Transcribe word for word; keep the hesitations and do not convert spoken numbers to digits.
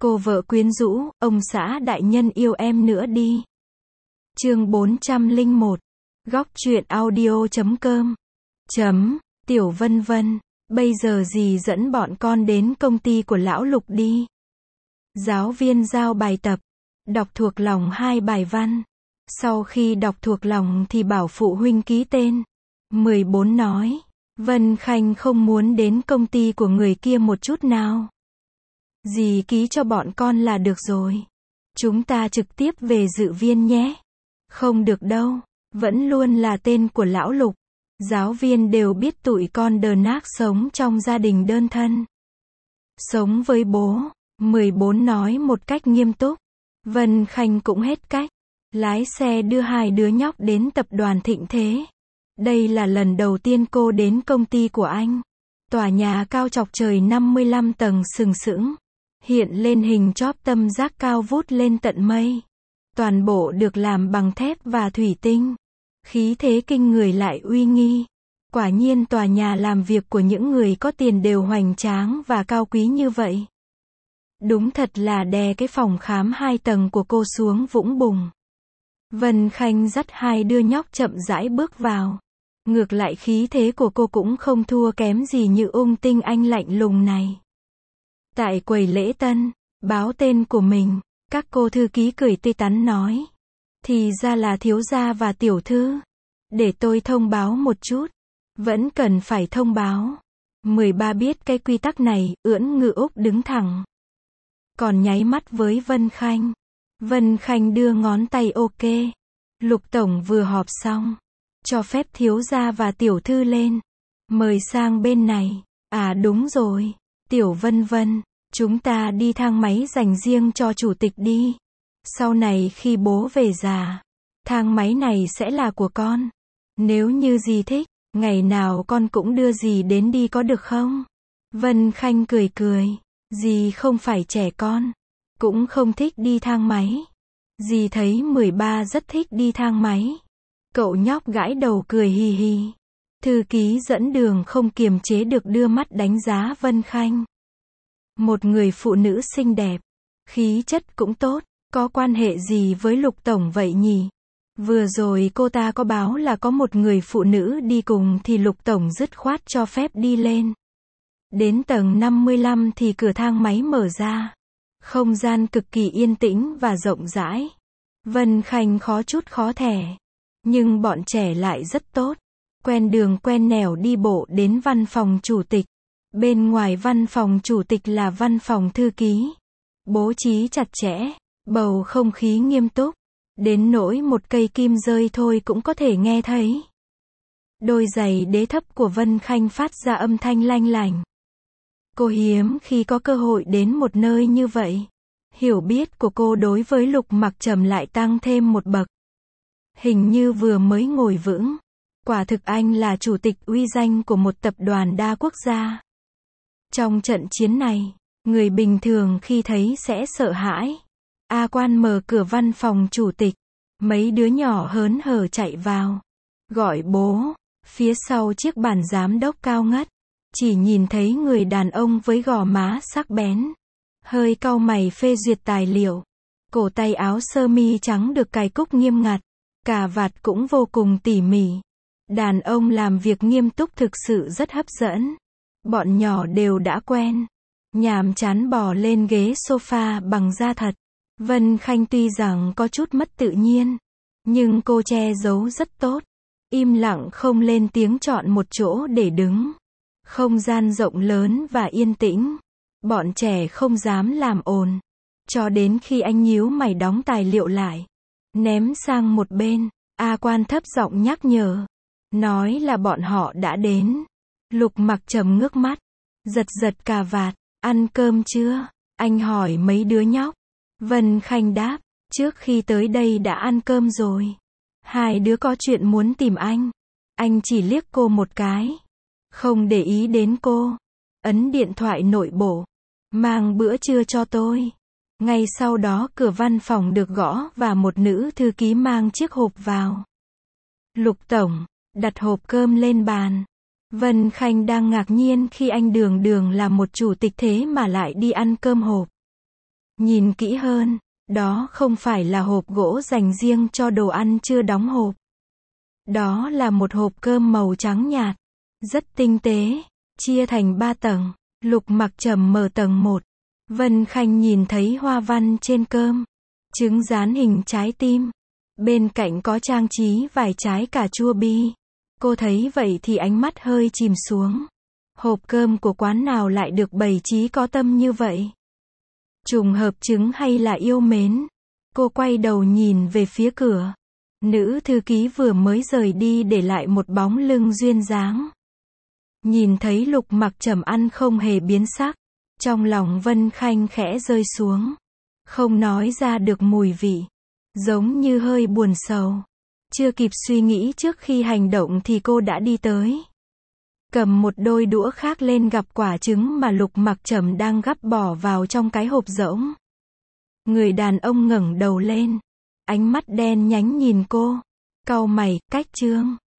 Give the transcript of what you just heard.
Cô vợ quyến rũ, ông xã đại nhân yêu em nữa đi. Chương bốn trăm lẻ một. Góc truyện audio chấm com. Chấm, Tiểu Vân Vân, bây giờ dì dẫn bọn con đến công ty của lão Lục đi. Giáo viên giao bài tập, đọc thuộc lòng hai bài văn. Sau khi đọc thuộc lòng thì bảo phụ huynh ký tên. mười bốn nói, Vân Khanh không muốn đến công ty của người kia một chút nào. Dì ký cho bọn con là được rồi. Chúng ta trực tiếp về dự viên nhé. Không được đâu, vẫn luôn là tên của lão Lục. Giáo viên đều biết tụi con đờ nác sống trong gia đình đơn thân. Sống với bố, mười bốn nói một cách nghiêm túc. Vân Khanh cũng hết cách. Lái xe đưa hai đứa nhóc đến tập đoàn Thịnh Thế. Đây là lần đầu tiên cô đến công ty của anh. Tòa nhà cao chọc trời năm mươi lăm tầng sừng sững. Hiện lên hình chóp tam giác cao vút lên tận mây. Toàn bộ được làm bằng thép và thủy tinh. Khí thế kinh người lại uy nghi. Quả nhiên tòa nhà làm việc của những người có tiền đều hoành tráng và cao quý như vậy. Đúng thật là đè cái phòng khám hai tầng của cô xuống vũng bùn. Vân Khanh dắt hai đứa nhóc chậm rãi bước vào. Ngược lại khí thế của cô cũng không thua kém gì như Ung Tinh Anh lạnh lùng này. Tại quầy lễ tân, báo tên của mình, các cô thư ký cười tươi tắn nói. Thì ra là thiếu gia và tiểu thư. Để tôi thông báo một chút. Vẫn cần phải thông báo. mười ba biết cái quy tắc này, ưỡn ngự úc đứng thẳng. Còn nháy mắt với Vân Khanh. Vân Khanh đưa ngón tay ok. Lục tổng vừa họp xong. Cho phép thiếu gia và tiểu thư lên. Mời sang bên này. À đúng rồi. Tiểu Vân Vân, chúng ta đi thang máy dành riêng cho chủ tịch đi. Sau này khi bố về già, thang máy này sẽ là của con. Nếu như dì thích, ngày nào con cũng đưa dì đến đi có được không? Vân Khanh cười cười. Dì không phải trẻ con, cũng không thích đi thang máy. Dì thấy mười ba rất thích đi thang máy. Cậu nhóc gãi đầu cười hì hì. Thư ký dẫn đường không kiềm chế được đưa mắt đánh giá Vân Khanh. Một người phụ nữ xinh đẹp, khí chất cũng tốt, có quan hệ gì với Lục tổng vậy nhỉ? Vừa rồi cô ta có báo là có một người phụ nữ đi cùng thì Lục tổng dứt khoát cho phép đi lên. Đến tầng năm mươi lăm thì cửa thang máy mở ra. Không gian cực kỳ yên tĩnh và rộng rãi. Vân Khanh khó chút khó thẻ. Nhưng bọn trẻ lại rất tốt. Quen đường quen nẻo đi bộ đến văn phòng chủ tịch. Bên ngoài văn phòng chủ tịch là văn phòng thư ký. Bố trí chặt chẽ, bầu không khí nghiêm túc. Đến nỗi một cây kim rơi thôi cũng có thể nghe thấy. Đôi giày đế thấp của Vân Khanh phát ra âm thanh lanh lành. Cô hiếm khi có cơ hội đến một nơi như vậy. Hiểu biết của cô đối với Lục Mặc Trầm lại tăng thêm một bậc. Hình như vừa mới ngồi vững. Quả thực anh là chủ tịch uy danh của một tập đoàn đa quốc gia. Trong trận chiến này, người bình thường khi thấy sẽ sợ hãi. A Quan mở cửa văn phòng chủ tịch. Mấy đứa nhỏ hớn hở chạy vào. Gọi bố. Phía sau chiếc bàn giám đốc cao ngất. Chỉ nhìn thấy người đàn ông với gò má sắc bén. Hơi cau mày phê duyệt tài liệu. Cổ tay áo sơ mi trắng được cài cúc nghiêm ngặt. Cà vạt cũng vô cùng tỉ mỉ. Đàn ông làm việc nghiêm túc thực sự rất hấp dẫn. Bọn nhỏ đều đã quen. Nhàm chán bò lên ghế sofa bằng da thật. Vân Khanh tuy rằng có chút mất tự nhiên. Nhưng cô che giấu rất tốt. Im lặng không lên tiếng chọn một chỗ để đứng. Không gian rộng lớn và yên tĩnh. Bọn trẻ không dám làm ồn. Cho đến khi anh nhíu mày đóng tài liệu lại. Ném sang một bên. A Quan thấp giọng nhắc nhở. Nói là bọn họ đã đến. Lục Mặc Trầm ngước mắt. Giật giật cà vạt. Ăn cơm chưa? Anh hỏi mấy đứa nhóc. Vân Khanh đáp. Trước khi tới đây đã ăn cơm rồi. Hai đứa có chuyện muốn tìm anh. Anh chỉ liếc cô một cái. Không để ý đến cô. Ấn điện thoại nội bộ. Mang bữa trưa cho tôi. Ngay sau đó cửa văn phòng được gõ và một nữ thư ký mang chiếc hộp vào. Lục tổng, đặt hộp cơm lên bàn. Vân Khanh đang ngạc nhiên khi anh đường đường là một chủ tịch thế mà lại đi ăn cơm hộp. Nhìn kỹ hơn, đó không phải là hộp gỗ dành riêng cho đồ ăn chưa đóng hộp. Đó là một hộp cơm màu trắng nhạt, rất tinh tế, chia thành ba tầng. Lục Mặc Trầm mở tầng một. Vân Khanh nhìn thấy hoa văn trên cơm, trứng rán hình trái tim. Bên cạnh có trang trí vài trái cà chua bi. Cô thấy vậy thì ánh mắt hơi chìm xuống. Hộp cơm của quán nào lại được bày trí có tâm như vậy? Trùng hợp chứng hay là yêu mến? Cô quay đầu nhìn về phía cửa. Nữ thư ký vừa mới rời đi để lại một bóng lưng duyên dáng. Nhìn thấy Lục Mặc Trầm ăn không hề biến sắc, trong lòng Vân Khanh khẽ rơi xuống. Không nói ra được mùi vị, giống như hơi buồn sầu. Chưa kịp suy nghĩ trước khi hành động thì cô đã đi tới. Cầm một đôi đũa khác lên gặp quả trứng mà Lục Mặc Trầm đang gắp bỏ vào trong cái hộp rỗng. Người đàn ông ngẩng đầu lên, ánh mắt đen nhánh nhìn cô. Cau mày, cách Trương.